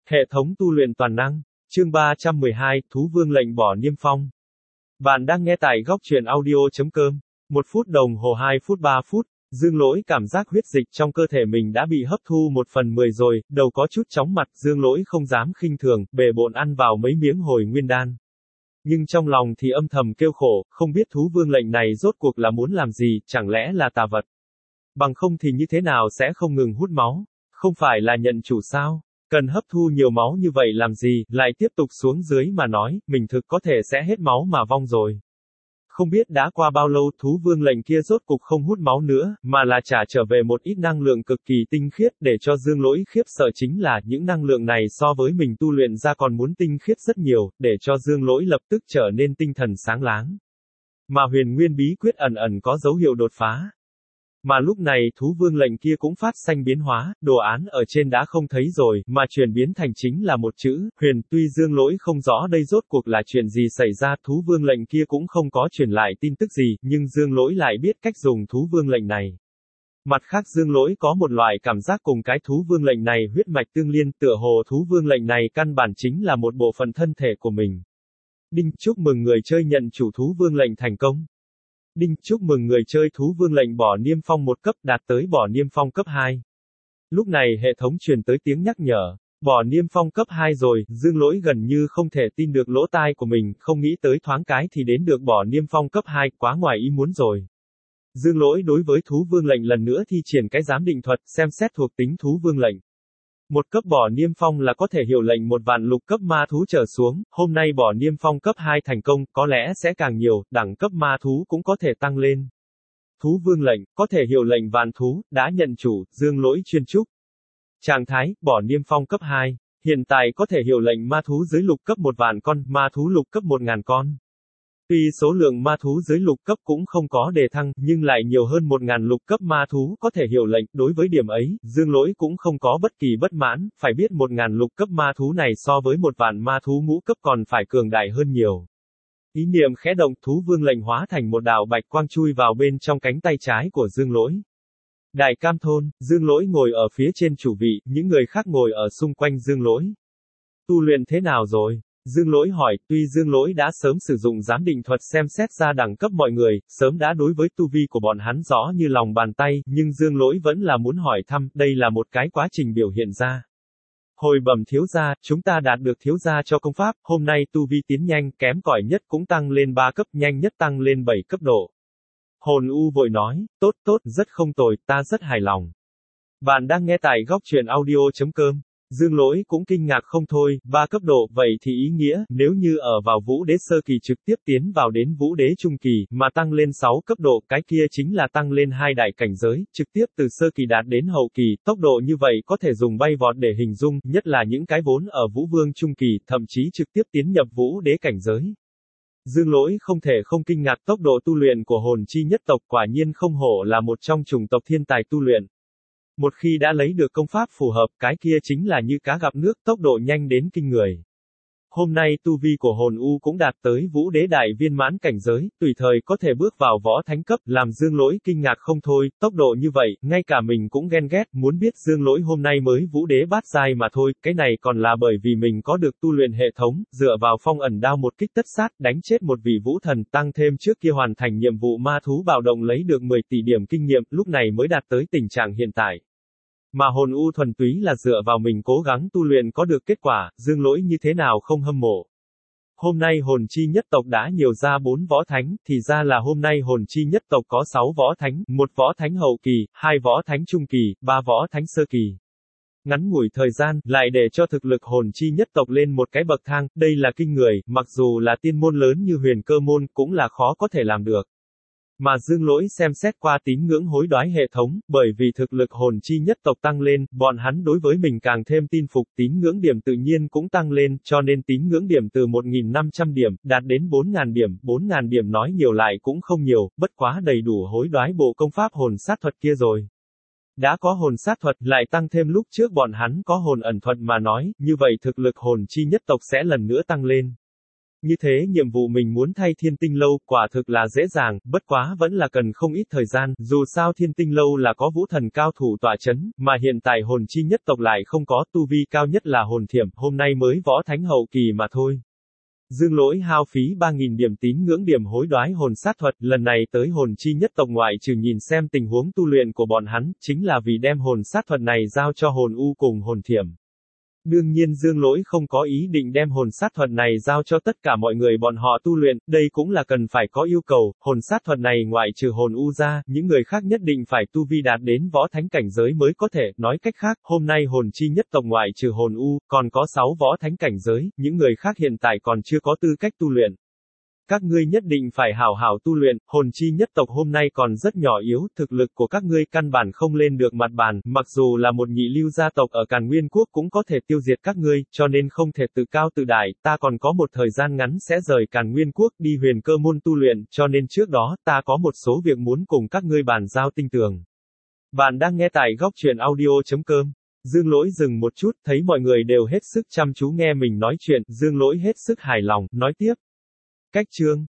Hệ thống tu luyện toàn năng. Chương 312, Thú Vương lệnh bỏ niêm phong. Bạn đang nghe tại góc truyện audio.com. 1 phút đồng hồ 2 phút 3 phút, Dương Lỗi cảm giác huyết dịch trong cơ thể mình đã bị hấp thu 1/10 rồi, đầu có chút chóng mặt, Dương Lỗi không dám khinh thường, bề bộn ăn vào mấy miếng hồi nguyên đan. Nhưng trong lòng thì âm thầm kêu khổ, không biết Thú Vương lệnh này rốt cuộc là muốn làm gì, chẳng lẽ là tà vật? Bằng không thì như thế nào sẽ không ngừng hút máu? Không phải là nhận chủ sao? Cần hấp thu nhiều máu như vậy làm gì, lại tiếp tục xuống dưới mà nói, mình thực có thể sẽ hết máu mà vong rồi. Không biết đã qua bao lâu Thú Vương lệnh kia rốt cục không hút máu nữa, mà là trả trở về một ít năng lượng cực kỳ tinh khiết, để cho Dương Lỗi khiếp sợ chính là những năng lượng này so với mình tu luyện ra còn muốn tinh khiết rất nhiều, để cho Dương Lỗi lập tức trở nên tinh thần sáng láng. Mà huyền nguyên bí quyết ẩn ẩn có dấu hiệu đột phá. Mà lúc này Thú Vương lệnh kia cũng phát sinh biến hóa, đồ án ở trên đã không thấy rồi, mà chuyển biến thành chính là một chữ, huyền. Tuy Dương Lỗi không rõ đây rốt cuộc là chuyện gì xảy ra, Thú Vương lệnh kia cũng không có truyền lại tin tức gì, nhưng Dương Lỗi lại biết cách dùng Thú Vương lệnh này. Mặt khác Dương Lỗi có một loại cảm giác cùng cái Thú Vương lệnh này huyết mạch tương liên, tựa hồ Thú Vương lệnh này căn bản chính là một bộ phận thân thể của mình. Đinh, chúc mừng người chơi nhận chủ Thú Vương lệnh thành công. Đinh, chúc mừng người chơi Thú Vương lệnh bỏ niêm phong 1 cấp đạt tới bỏ niêm phong cấp 2. Lúc này hệ thống truyền tới tiếng nhắc nhở, bỏ niêm phong cấp 2 rồi, Dương Lỗi gần như không thể tin được lỗ tai của mình, không nghĩ tới thoáng cái thì đến được bỏ niêm phong cấp 2, quá ngoài ý muốn rồi. Dương Lỗi đối với Thú Vương lệnh lần nữa thi triển cái giám định thuật, xem xét thuộc tính Thú Vương lệnh. 1 cấp bỏ niêm phong là có thể hiệu lệnh 1 vạn lục cấp ma thú trở xuống, hôm nay bỏ niêm phong cấp 2 thành công, có lẽ sẽ càng nhiều, đẳng cấp ma thú cũng có thể tăng lên. Thú Vương lệnh, có thể hiệu lệnh vạn thú, đã nhận chủ, Dương Lỗi chuyên chúc. Trạng thái, bỏ niêm phong cấp 2, hiện tại có thể hiệu lệnh ma thú dưới lục cấp 1 vạn con, ma thú lục cấp 1000 con. Tuy số lượng ma thú dưới lục cấp cũng không có đề thăng, nhưng lại nhiều hơn 1000 lục cấp ma thú có thể hiệu lệnh, đối với điểm ấy, Dương Lỗi cũng không có bất kỳ bất mãn, phải biết 1000 lục cấp ma thú này so với 1 vạn ma thú ngũ cấp còn phải cường đại hơn nhiều. Ý niệm khẽ động, Thú Vương lệnh hóa thành một đạo bạch quang chui vào bên trong cánh tay trái của Dương Lỗi. Đại Cam Thôn, Dương Lỗi ngồi ở phía trên chủ vị, những người khác ngồi ở xung quanh Dương Lỗi. Tu luyện thế nào rồi? Dương Lỗi hỏi, tuy Dương Lỗi đã sớm sử dụng giám định thuật xem xét ra đẳng cấp mọi người, sớm đã đối với tu vi của bọn hắn rõ như lòng bàn tay, nhưng Dương Lỗi vẫn là muốn hỏi thăm, đây là một cái quá trình biểu hiện ra. Hồi bẩm thiếu gia, chúng ta đạt được thiếu gia cho công pháp, hôm nay tu vi tiến nhanh, kém cỏi nhất cũng tăng lên 3 cấp, nhanh nhất tăng lên 7 cấp độ. Hồn U vội nói, tốt, rất không tồi, ta rất hài lòng. Bạn đang nghe tại góc truyện audio.com. Dương Lỗi cũng kinh ngạc không thôi, 3 cấp độ, vậy thì ý nghĩa, nếu như ở vào Vũ Đế sơ kỳ trực tiếp tiến vào đến Vũ Đế trung kỳ, mà tăng lên 6 cấp độ, cái kia chính là tăng lên 2 đại cảnh giới, trực tiếp từ sơ kỳ đạt đến hậu kỳ, tốc độ như vậy có thể dùng bay vọt để hình dung, nhất là những cái vốn ở Vũ Vương trung kỳ, thậm chí trực tiếp tiến nhập Vũ Đế cảnh giới. Dương Lỗi không thể không kinh ngạc tốc độ tu luyện của hồn chi nhất tộc, quả nhiên không hổ là một trong chủng tộc thiên tài tu luyện. Một khi đã lấy được công pháp phù hợp, cái kia chính là như cá gặp nước, tốc độ nhanh đến kinh người. Hôm nay tu vi của hồn U cũng đạt tới Vũ Đế đại viên mãn cảnh giới, tùy thời có thể bước vào võ thánh cấp, làm Dương Lỗi kinh ngạc không thôi, tốc độ như vậy, ngay cả mình cũng ghen ghét, muốn biết Dương Lỗi hôm nay mới Vũ Đế bát giai mà thôi, cái này còn là bởi vì mình có được tu luyện hệ thống, dựa vào phong ẩn đao một kích tất sát, đánh chết một vị vũ thần, tăng thêm trước kia hoàn thành nhiệm vụ ma thú bạo động lấy được 10 tỷ điểm kinh nghiệm, lúc này mới đạt tới tình trạng hiện tại. Mà hồn U thuần túy là dựa vào mình cố gắng tu luyện có được kết quả, Dương Lỗi như thế nào không hâm mộ. Hôm nay hồn chi nhất tộc đã nhiều ra 4 võ thánh, thì ra là hôm nay hồn chi nhất tộc có 6 võ thánh, 1 võ thánh hậu kỳ, 2 võ thánh trung kỳ, 3 võ thánh sơ kỳ. Ngắn ngủi thời gian, lại để cho thực lực hồn chi nhất tộc lên một cái bậc thang, đây là kinh người, mặc dù là tiên môn lớn như Huyền Cơ môn, cũng là khó có thể làm được. Mà Dương Lỗi xem xét qua tín ngưỡng hối đoái hệ thống, bởi vì thực lực hồn chi nhất tộc tăng lên, bọn hắn đối với mình càng thêm tin phục, tín ngưỡng điểm tự nhiên cũng tăng lên, cho nên tín ngưỡng điểm từ 1500 điểm, đạt đến 4000 điểm, 4000 điểm nói nhiều lại cũng không nhiều, bất quá đầy đủ hối đoái bộ công pháp hồn sát thuật kia rồi. Đã có hồn sát thuật, lại tăng thêm lúc trước bọn hắn có hồn ẩn thuật mà nói, như vậy thực lực hồn chi nhất tộc sẽ lần nữa tăng lên. Như thế nhiệm vụ mình muốn thay Thiên Tinh Lâu, quả thực là dễ dàng, bất quá vẫn là cần không ít thời gian, dù sao Thiên Tinh Lâu là có vũ thần cao thủ tọa chấn, mà hiện tại hồn chi nhất tộc lại không có, tu vi cao nhất là hồn thiểm, hôm nay mới võ thánh hậu kỳ mà thôi. Dương Lỗi hao phí 3.000 điểm tín ngưỡng điểm hối đoái hồn sát thuật, lần này tới hồn chi nhất tộc ngoại trừ nhìn xem tình huống tu luyện của bọn hắn, chính là vì đem hồn sát thuật này giao cho hồn u cùng hồn thiểm. Đương nhiên Dương Lỗi không có ý định đem hồn sát thuật này giao cho tất cả mọi người bọn họ tu luyện, đây cũng là cần phải có yêu cầu, hồn sát thuật này ngoại trừ hồn u ra, những người khác nhất định phải tu vi đạt đến võ thánh cảnh giới mới có thể, nói cách khác, hôm nay hồn chi nhất tộc ngoại trừ hồn u, còn có 6 võ thánh cảnh giới, những người khác hiện tại còn chưa có tư cách tu luyện. Các ngươi nhất định phải hảo hảo tu luyện, hồn chi nhất tộc hôm nay còn rất nhỏ yếu, thực lực của các ngươi căn bản không lên được mặt bàn, mặc dù là một nhị lưu gia tộc ở Càn Nguyên Quốc cũng có thể tiêu diệt các ngươi, cho nên không thể tự cao tự đại, ta còn có một thời gian ngắn sẽ rời Càn Nguyên Quốc đi Huyền Cơ môn tu luyện, cho nên trước đó, ta có một số việc muốn cùng các ngươi bàn giao tinh tường. Bạn đang nghe tại góc truyện audio.com. Dương Lỗi dừng một chút, thấy mọi người đều hết sức chăm chú nghe mình nói chuyện, Dương Lỗi hết sức hài lòng, nói tiếp. Cách chương